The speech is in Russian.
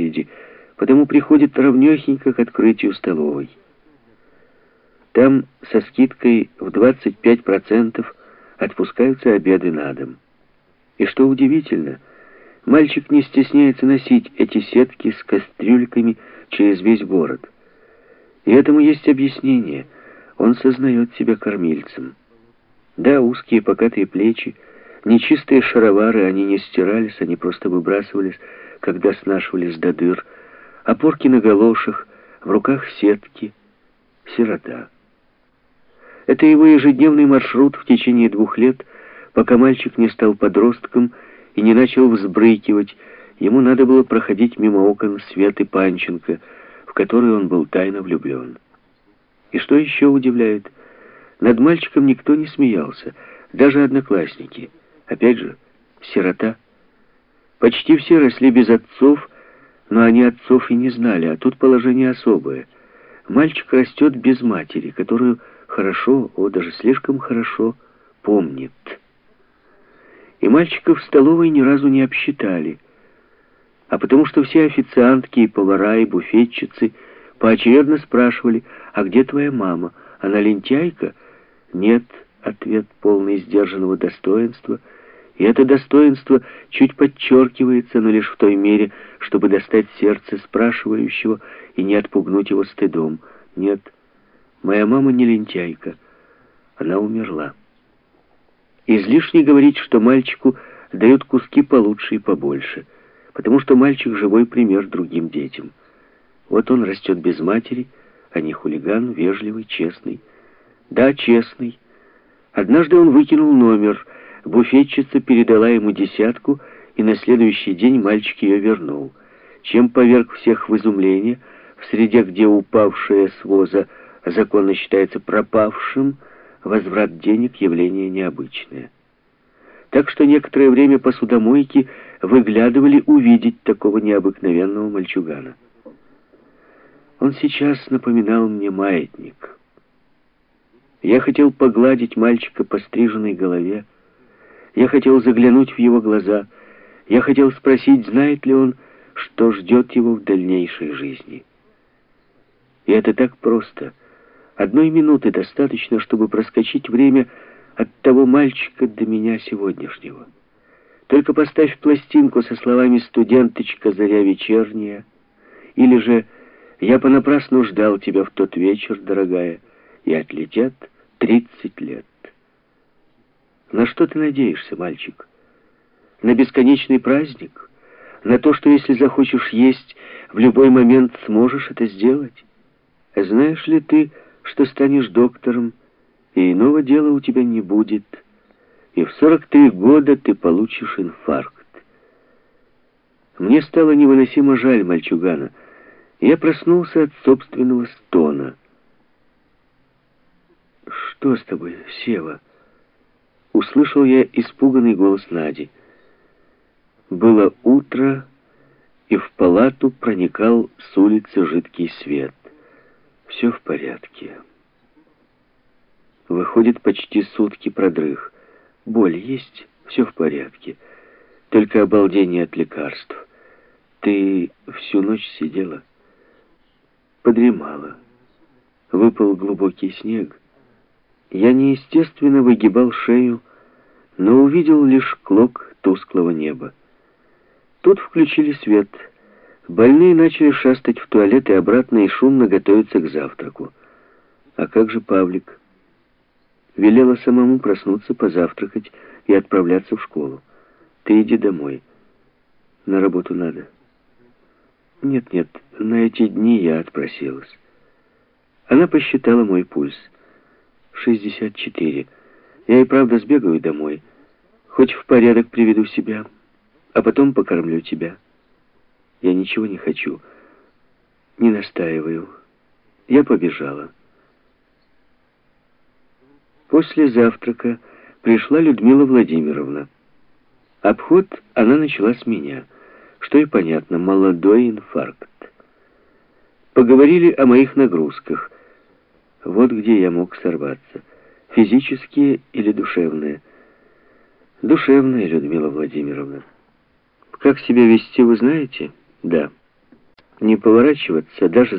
очереди, потому приходит ровнёхенько к открытию столовой. Там со скидкой в 25% отпускаются обеды на дом. И что удивительно, мальчик не стесняется носить эти сетки с кастрюльками через весь город. И этому есть объяснение. Он сознает себя кормильцем. Да, узкие покатые плечи, нечистые шаровары, они не стирались, они просто выбрасывались, когда снашивались до дыр, опорки на галошах, в руках сетки. Сирота. Это его ежедневный маршрут в течение 2 лет, пока мальчик не стал подростком и не начал взбрыкивать. Ему надо было проходить мимо окон Светы Панченко, в которую он был тайно влюблен. И что еще удивляет, над мальчиком никто не смеялся, даже одноклассники. Опять же, сирота. Почти все росли без отцов, но они отцов и не знали, а тут положение особое. Мальчик растет без матери, которую хорошо, даже слишком хорошо помнит. И мальчика в столовой ни разу не обсчитали. А потому что все официантки и повара, и буфетчицы поочередно спрашивали: «А где твоя мама? Она лентяйка?» «Нет», — ответ полный сдержанного достоинства. И это достоинство чуть подчеркивается, но лишь в той мере, чтобы достать сердце спрашивающего и не отпугнуть его стыдом. «Нет, моя мама не лентяйка. Она умерла». Излишне говорить, что мальчику дают куски получше и побольше, потому что мальчик — живой пример другим детям. Вот он растет без матери, а не хулиган, вежливый, честный. Да, честный. Однажды он выкинул номер, буфетчица передала ему 10, и на следующий день мальчик ее вернул, чем поверг всех в изумление. В среде, где упавшее с воза законно считается пропавшим, возврат денег — явление необычное. Так что некоторое время посудомойки выглядывали увидеть такого необыкновенного мальчугана. Он сейчас напоминал мне маятник. Я хотел погладить мальчика по стриженной голове. Я хотел заглянуть в его глаза. Я хотел спросить, знает ли он, что ждет его в дальнейшей жизни. И это так просто. 1 минуты достаточно, чтобы проскочить время от того мальчика до меня сегодняшнего. Только поставь пластинку со словами «Студенточка, заря вечерняя», или же «Я понапрасну ждал тебя в тот вечер, дорогая», и отлетят 30 лет. На что ты надеешься, мальчик? На бесконечный праздник? На то, что если захочешь есть, в любой момент сможешь это сделать? Знаешь ли ты, что станешь доктором, и иного дела у тебя не будет, и в 43 года ты получишь инфаркт? Мне стало невыносимо жаль мальчугана. Я проснулся от собственного стона. «Что с тобой, Сева?» Услышал я испуганный голос Нади. Было утро, и в палату проникал с улицы жидкий свет. Все в порядке. Выходит, почти сутки продрых. Боль есть? Все в порядке. Только обалдение от лекарств. Ты всю ночь сидела? Подремала. Выпал глубокий снег. Я неестественно выгибал шею, но увидел лишь клок тусклого неба. Тут включили свет. Больные начали шастать в туалет и обратно, и шумно готовиться к завтраку. А как же Павлик? Велела самому проснуться, позавтракать и отправляться в школу. Ты иди домой. На работу надо. Нет, на эти дни я отпросилась. Она посчитала мой пульс. 64. Я и правда сбегаю домой. Хоть в порядок приведу себя, а потом покормлю тебя. Я ничего не хочу. Не настаиваю. Я побежала. После завтрака пришла Людмила Владимировна. Обход она начала с меня, что и понятно, молодой инфаркт. Поговорили о моих нагрузках. Вот где я мог сорваться. Физические или душевные? Душевные, Людмила Владимировна. Как себя вести, вы знаете? Да. не поворачиваться даже